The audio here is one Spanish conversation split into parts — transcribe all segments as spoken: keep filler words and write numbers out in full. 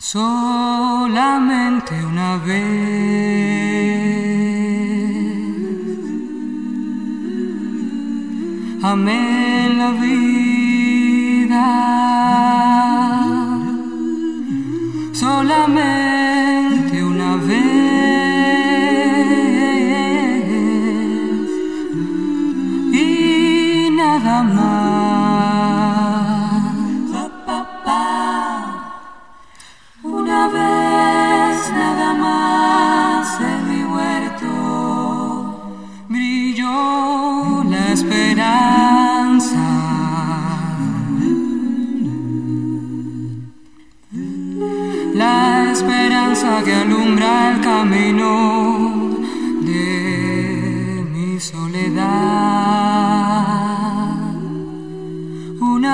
Solamente una vez amé la vida, solamente una vez y nada más. Una vez nada más en mi huerto brilló la esperanza, la esperanza que alumbra el camino de mi soledad. Una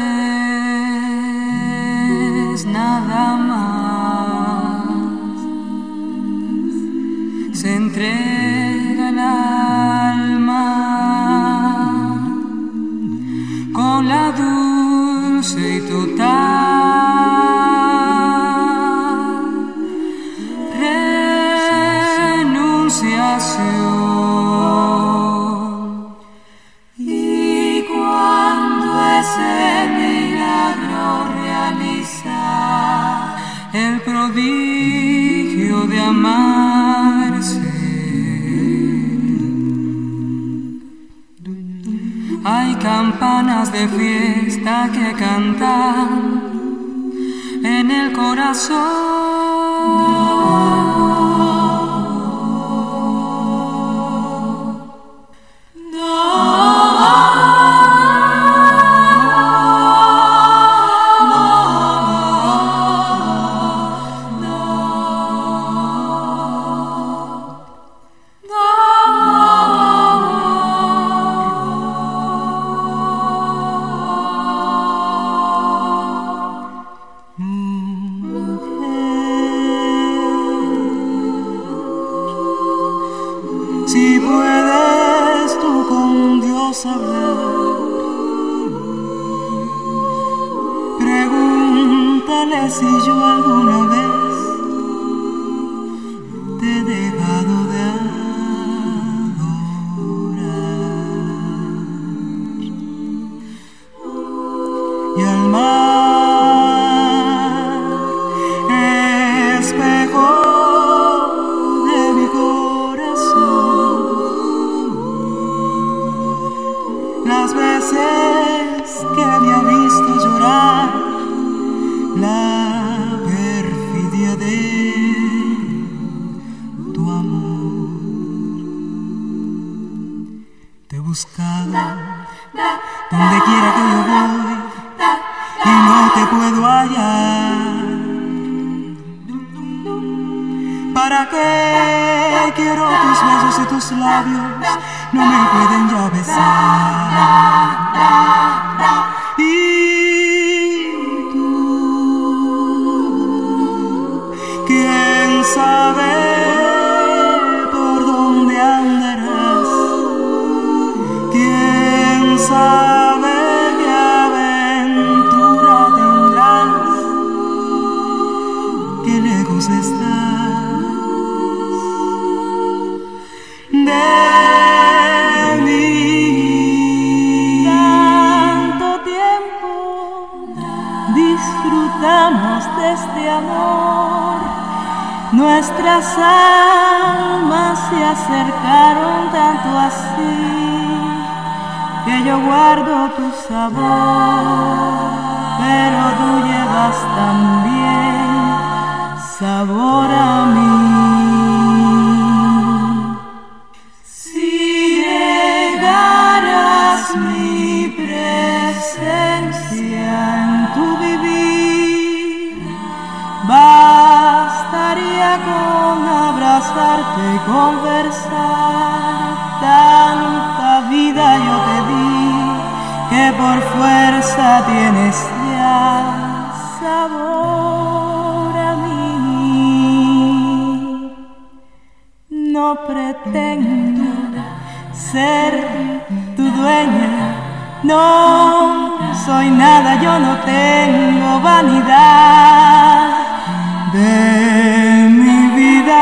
vez nada más se entrega el alma con la dulce y total renunciación. Y cuando ese milagro realiza el prodigio de amarse, hay campanas de fiesta que cantan en el corazón. Si puedes tú con Dios hablar, pregúntale si yo alguna vez te he dejado de adorar. Y al mar, espejo de mi corazón, las veces que me ha visto llorar, la perfidia de tu amor. Te he buscado donde quiera que yo voy y no te puedo hallar. ¿Para qué quiero tus besos y tus labios? No me pueden ya besar. Y tú, ¿quién sabe por dónde andarás? ¿Quién sabe qué aventura tendrás? Qué lejos estás de mí. Tanto tiempo disfrutamos de este amor, nuestras almas se acercaron tanto así que yo guardo tu sabor, pero tú llevas también sabor a mí. Mi presencia en tu vivir, bastaría con abrazarte y conversar. Tanta vida yo te di que por fuerza tienes ya sabor a mí. No pretendo ser tu dueña, no soy nada, yo no tengo vanidad, de mi vida.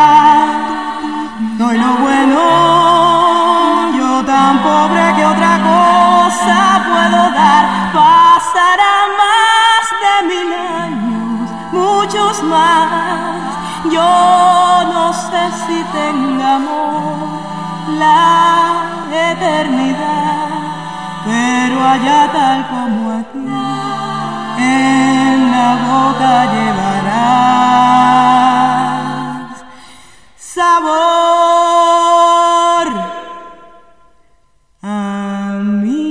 Doy lo bueno, yo tan pobre que otra cosa puedo dar. Pasarán más de mil años, muchos más. Yo no sé si tenga amor la eternidad, pero allá tal como aquí, en la boca llevarás sabor a mí.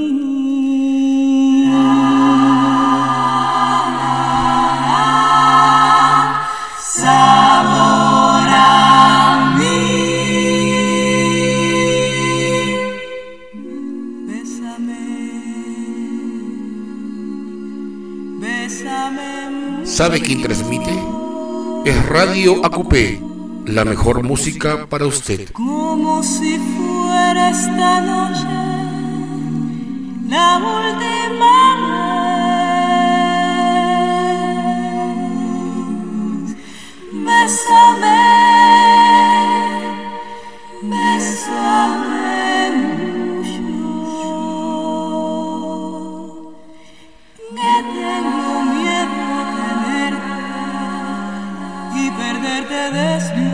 Sabor a mí. Bésame, bésame. ¿Sabe quién transmite? Es Radio Acupé, la mejor música para usted. Como si fuera esta noche la última vez. Bésame, bésame mucho, que tengo miedo a tenerte y perderte después.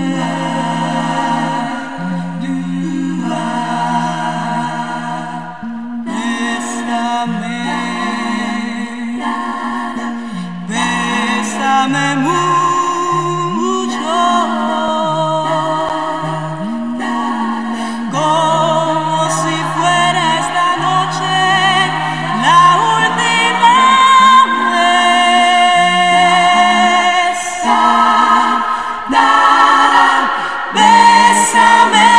Bésame, bésame mucho, como si fuera esta noche la última vez. Bésame,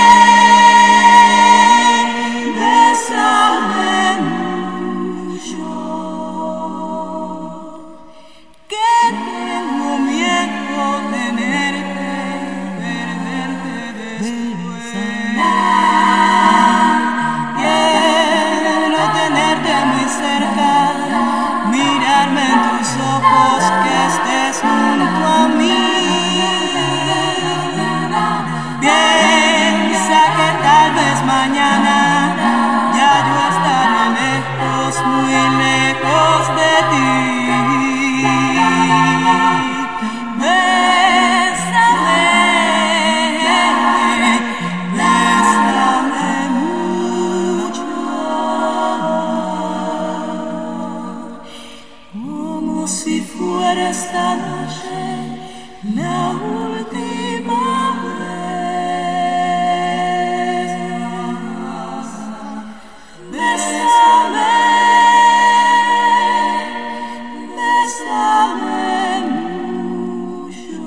bésame mucho, que tengo miedo tenerte, perderte después. Quiero tenerte muy cerca, mirarme en tus ojos, que estés junto a mí. Piensa que tal vez mañana ya yo estaré lejos, muy lejos de ti. Bésame, bésame mucho, como si fuera esta noche la última vez. Bésame, bésame mucho,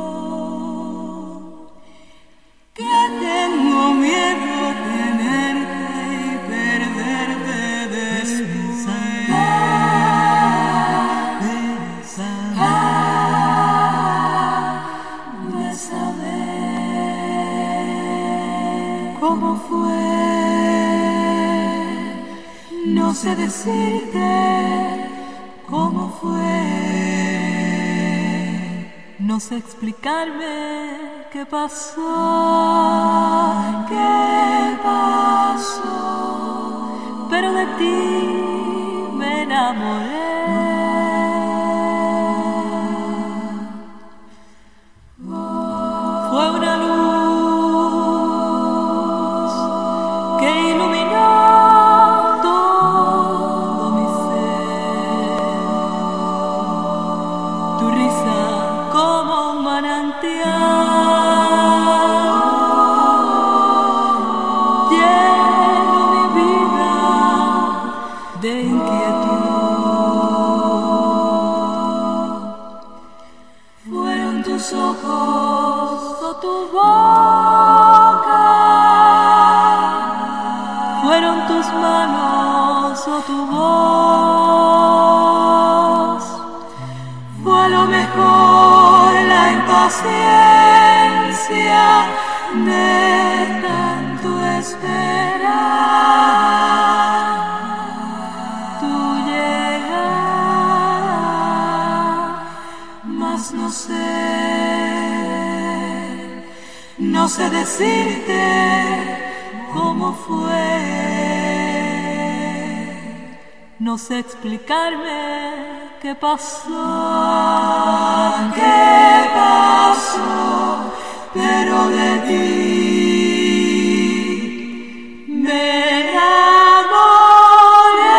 que tengo miedo tenerte y perderte después. Bésame, ¿cómo fue? No sé decirte cómo fue. No sé explicarme qué pasó, qué pasó, pero de ti me enamoré. Fue una luz que iluminó todo mi ser. Tu risa como un manantial llenó mi vida de inquietud. Fueron tus ojos o tu boca, fueron tus manos o tu voz. Fue a lo mejor la impaciencia de tanto esperar tu llegada, mas No sé decirte cómo fue, no sé explicarme qué pasó, qué pasó, pero de ti me enamoré.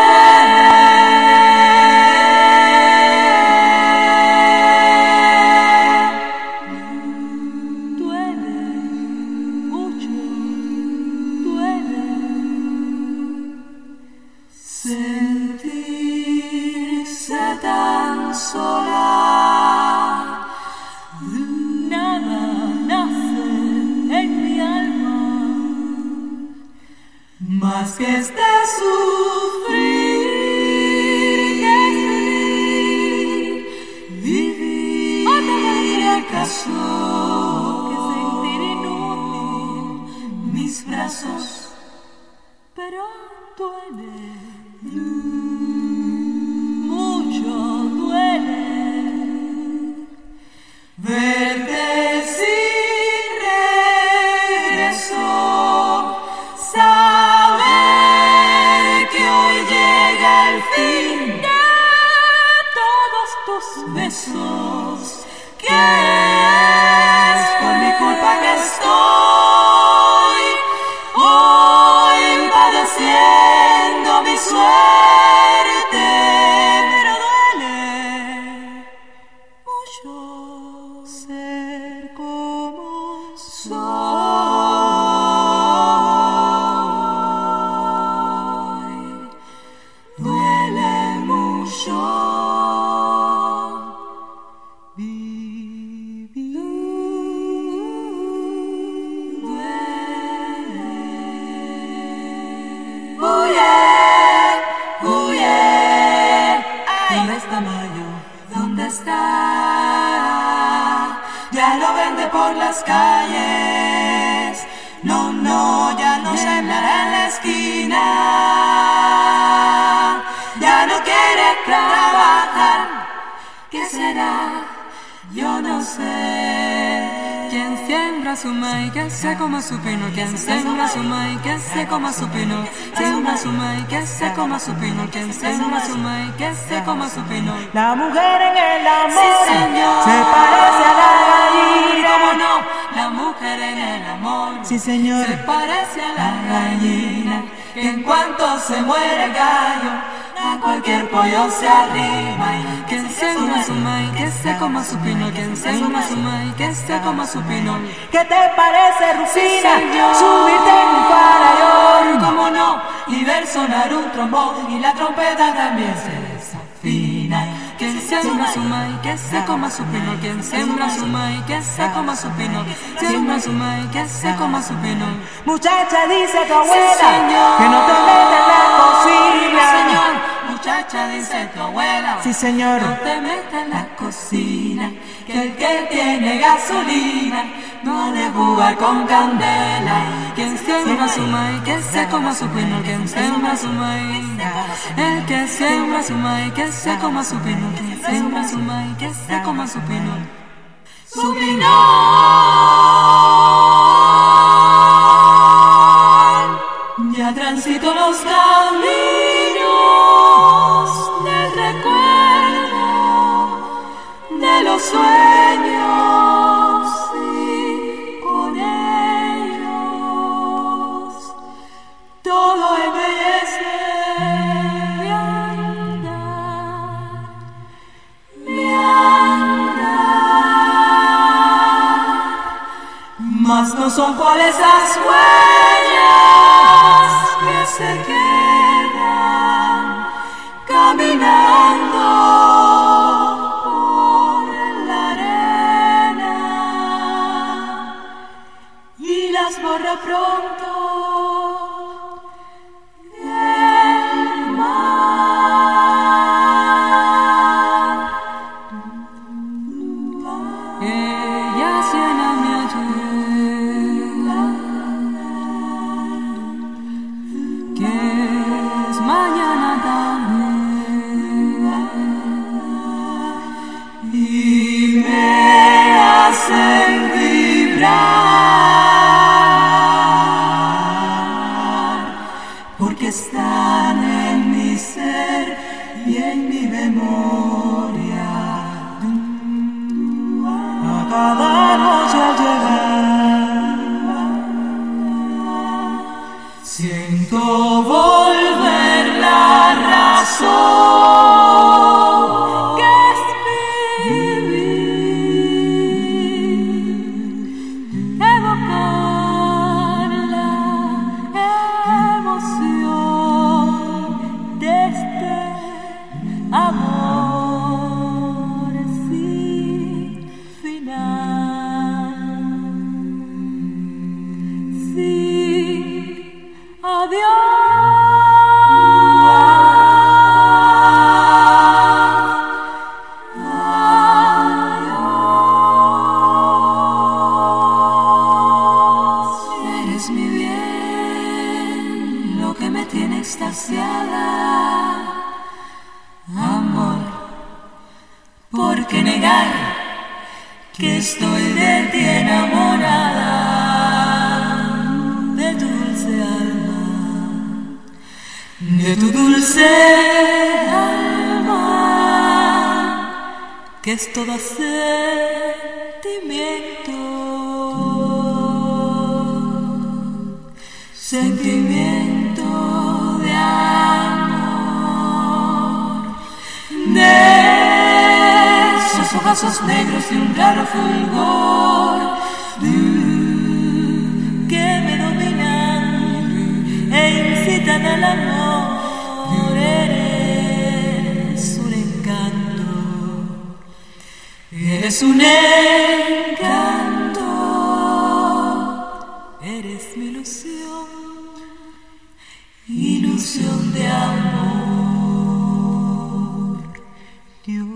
Duele mucho, duele sentirse tan sola. Nada nace en mi alma más que este sufrir, que es vivir, vivir. ¿O te vendría acaso que sentir inútil mis brazos? Pero duele, mucho duele verte sin regreso, saber que hoy llega el fin de todos tus besos, que es por mi culpa que estoy hoy padeciendo mi suerte, pero duele mucho ser como soy. Duele mucho vivir. Duele. Huye, huye. ¿Dónde está Mayo? ¿Dónde está? Ya no vende por las calles. No, no, ya no sembra en la esquina. Ya no quiere trabajar. ¿Qué será? Yo no sé. Quien siembra su maíz, que se coma su pino. Quien siembra su maíz, que se coma su pino. Siembra su maíz, que se coma su pino. Quien siembra su maíz, que se coma su pino. La mujer en el amor, sí, señor, se parece a la gallina. ¿Cómo no? La mujer en el amor, sí, señor, se parece a la gallina, que en cuanto se muere el gallo, a cualquier pollo se arrima. Quien siembra su maíz, que se coma su pino. Quien siembra su maíz, que se coma su pino. ¿qué te parece, Rufina? Sí, señor, subirte en un farallón, ¿cómo no? Y ver sonar un trombón, y la trompeta también se desafina. Quien siembra su maíz, que se coma su pino. Quien siembra su maíz, que se coma su pino. Siembra su maíz, que se coma su pino. Muchacha, dice tu abuela, sí, señor, que no te metas en la cocina. Sí, señor, muchacha, dice tu abuela, sí, señor, no te metas en la cocina, que el que tiene gasolina no ha de jugar con candela. Quien siembra su maíz, que se coma su pino. Quien siembra su maíz, el que siembra su maíz, que se coma su pino. Quien siembra su maíz, que se coma su pino. Su pino. Ya transito los caminos del recuerdo, de los sueños, y con ellos todo embellece mi andar, mi andar. Mas no son cuales esas huellas que se quedan caminando por la arena y las borra pronto el mar. Ella llena mi ayer porque están en mi ser y en mi memoria. A cada noche al llegar, siento volver la razón que es vivir, evocar la emoción de este amor sin final, sin adiós. Amor, ¿por qué negar que estoy de ti enamorada? De tu dulce alma, de tu dulce alma, que es todo sentimiento, sentimiento de amor, de esos ojazos negros y un raro fulgor que me dominan e incitan al amor. Eres un encanto, eres un encanto, eres mi ilusión, ilusión de amor. Dios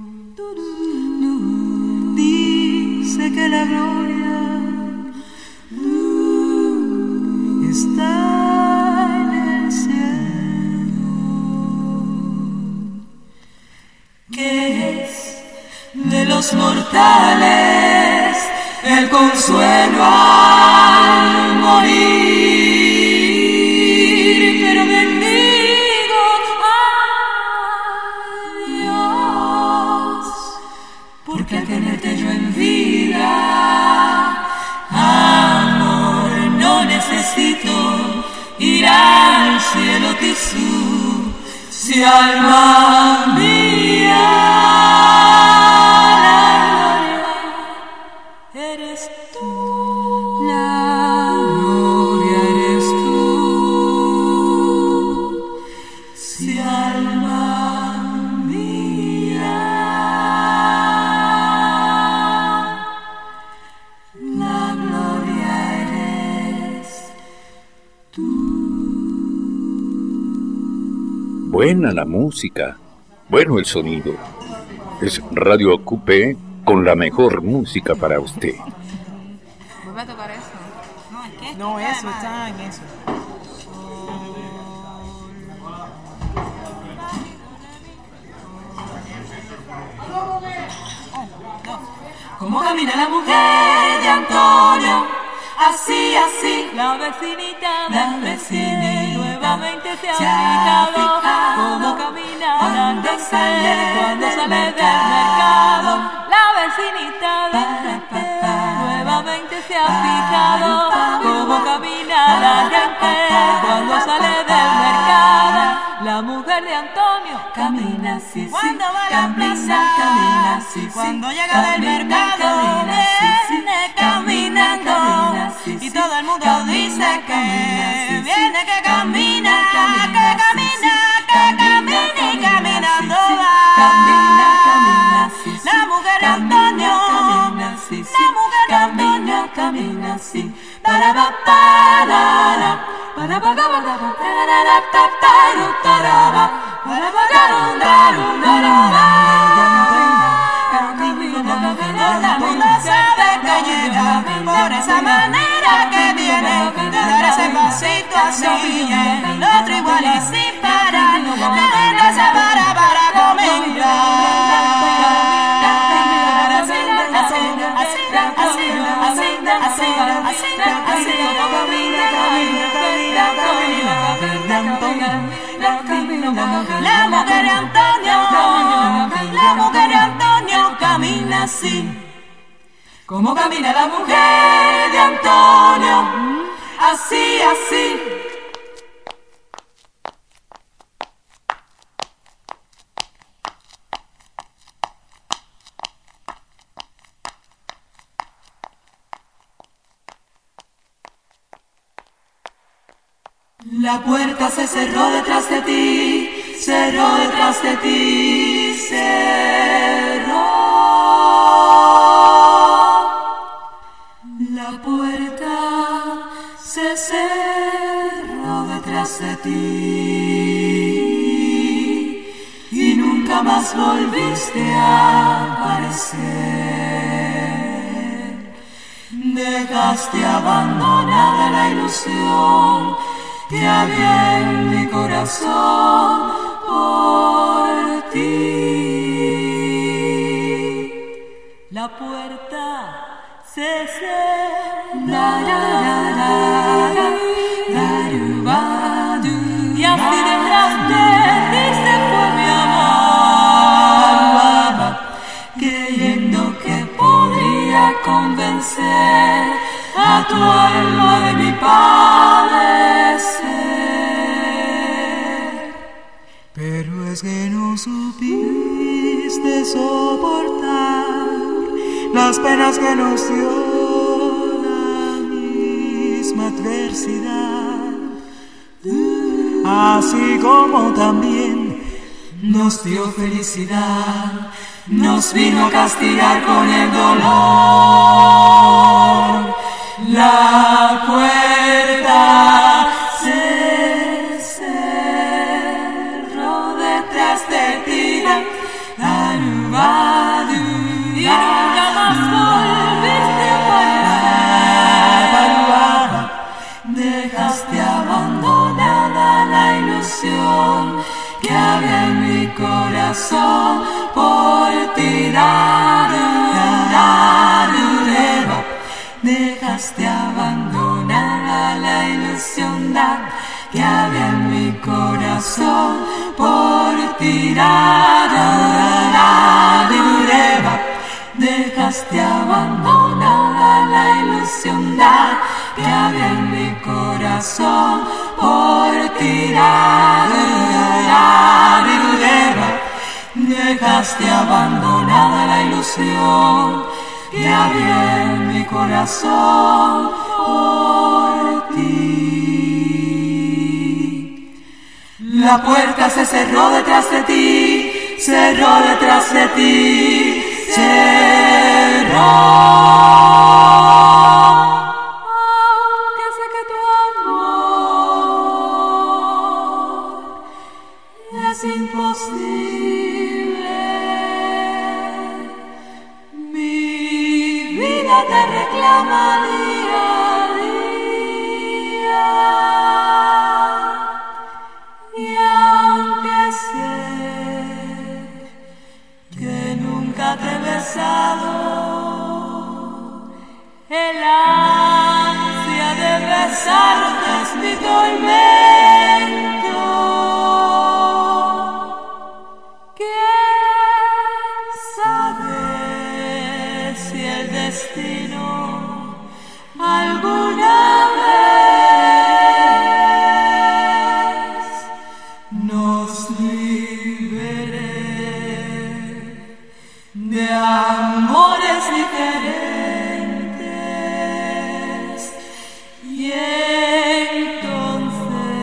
dice que la gloria está en el cielo, que es de los mortales el consuelo al morir, pero bendigo a Dios, porque al tenerte yo en vida, amor, no necesito ir al cielo tisú, si alma mía, eres tú, la gloria eres tú, si alma mía, la gloria eres tú. Buena la música, bueno el sonido. Es Radio A Q P con la mejor música para usted. Vuelve a tocar eso. No, es que no, eso, está en eso. Como camina la mujer de Antonio, así, así, La vecinita, la vecinita nuevamente se ha se ha fijado fijado cómo camina la cuando gente sale cuando del sale del mercado. mercado. La vecinita Pa, de pa, pa, nuevamente se ha pa, fijado pa, cómo pa, camina pa, la pa, gente pa, cuando pa, sale pa, del pa, mercado. La mujer de Antonio camina así, sí, cuando va a la camina, plaza, camina así, sí, cuando llega del camina, mercado, camina así, sí, viene camina, caminando, camina así, y sí, todo el mundo camina, dice que camina así, sí, viene que camina, camina, que camina, camina, sí, que camina, camina y camina, caminando sí, sí, va. camina, camina, sí, sí, La mujer de camina, Antonio, camina, sí, sí, la mujer de camina, Antonio, camina, sí, para ba, para la, para ba, ga, ba, ga, ba, para la, ta, ta, ru, ta, ra, ba, para ba, ga, ru, ra, ru, ra, ra, ba. Camina, camina, todo el mundo sabe que llega por esa manera que tiene de dar ese pasito así, y el otro igual y sin parar, la gente se para para comentar. Así, así, así, así, así, así, así, así, Antonio, la mujer de Antonio, la mujer de Antonio camina así, como camina la mujer de Antonio, así, así. La puerta se cerró detrás de ti, cerró detrás de ti, cerró. La puerta se cerró detrás de ti y nunca más volviste a aparecer. Dejaste abandonada la ilusión que había en mi corazón por ti. La puerta se cerró y así detrás de ti se fue mi amor, creyendo que podría convencer a tu alma de mi padecer. Pero es que no supiste soportar las penas que nos dio la misma adversidad, así como también nos dio felicidad, nos vino a castigar con el dolor. La puerta se cerró detrás de ti, y nunca más volviste a aparecer. Dejaste abandonada la ilusión que había en mi corazón por ti. Dejaste abandonada la ilusión que había en mi corazón por ti. Dejaste abandonada la ilusión que había en mi corazón por ti. Dejaste abandonada la ilusión que había en mi corazón por ti. La puerta se cerró detrás de ti, cerró detrás de ti, cerró. Aunque sé que tu amor es imposible, te reclama día a día, y aunque sé que nunca te he besado, el ansia de besarte es mi tormento. ¿Quién sabe si el destino alguna vez nos libere de amores diferentes? Y entonces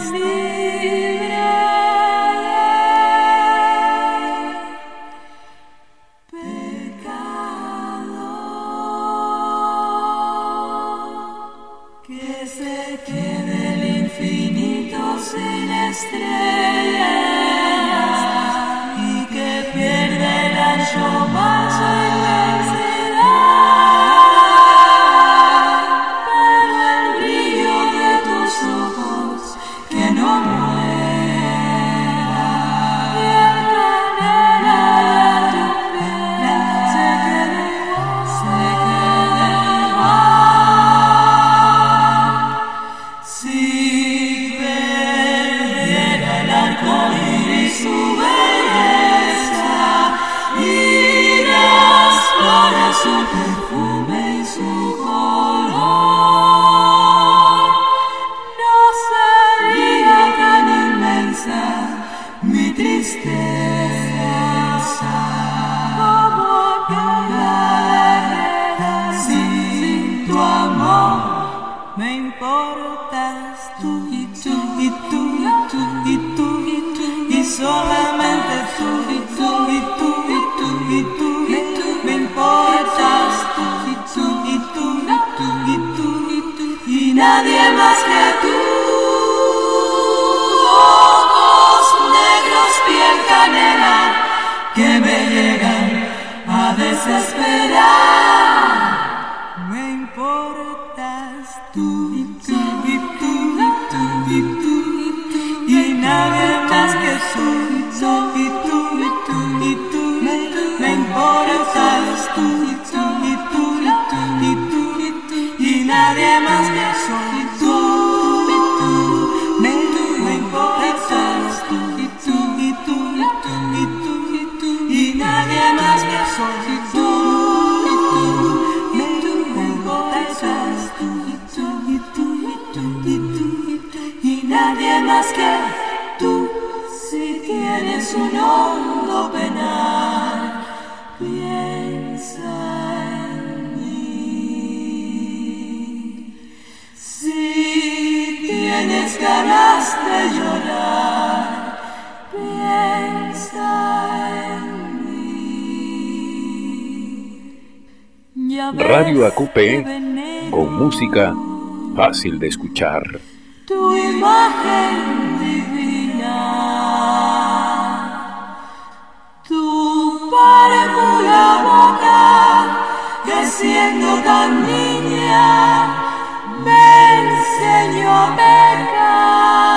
Radio A Q P, con música fácil de escuchar. Tu imagen divina, tu pura boca, que siendo tan niña me enseñó a pecar.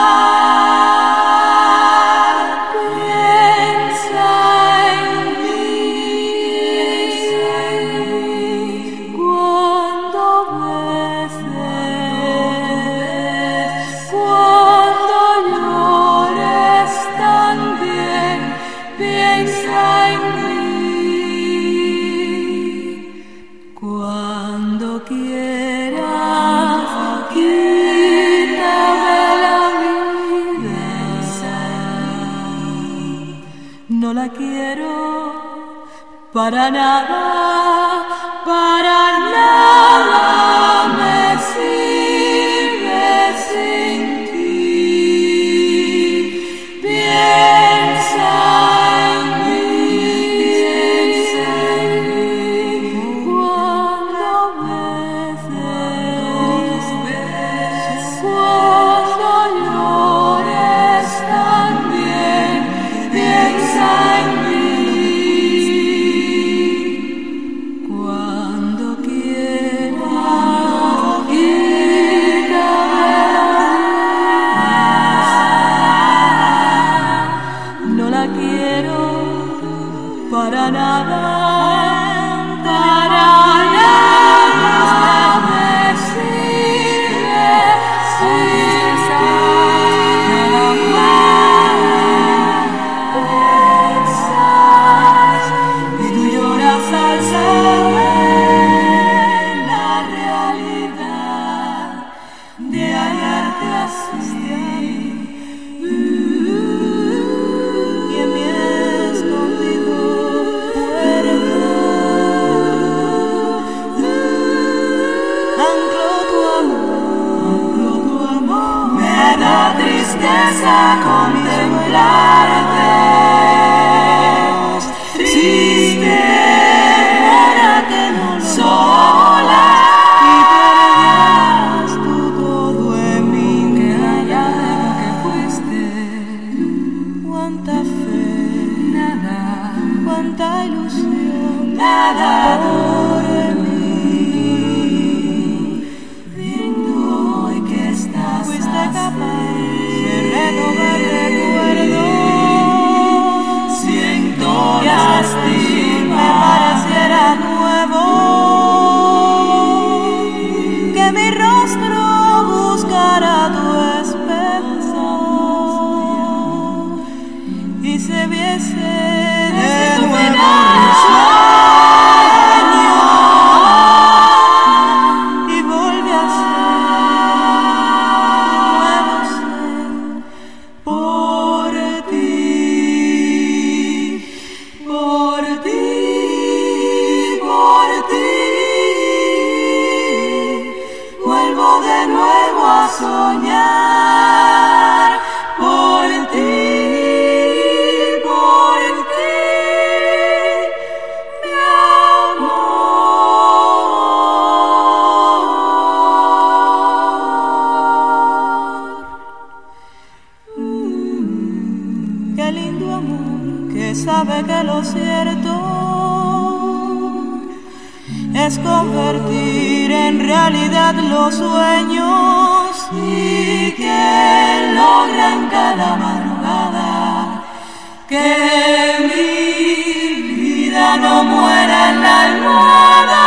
Para nada, para nada me sirve sin ti. Piensa en mí, piensa en mí. Cuando veces, cuando llores también, piensa en mí. Para nada, para nada me sirve sin ti. Nada más pensas y tú lloras al saber la realidad de hallarte así. Y en mi escondido anclo tu amor, anclo tu amor, me da empieza a contemplarte. Triste, ahora que no lo sola, y perdías tú todo en mí. Que allá de lo que fuiste, cuánta fe, nada, cuánta ilusión, nada por mí. Viendo hoy que estás fuiste capaz de renovar recuerdos. Siento lástima me pareciera nuevo, que mi rostro buscara tu espejo y se viese de nuevo un sueño y volví a ser nuevo ser por ti, por ti, por ti. Vuelvo de nuevo a soñar por ti, por ti, mi amor. Mm, qué lindo amor que sabe que lo cierto es convertir en realidad los sueños y que logran cada madrugada que mi vida no muera en la almohada.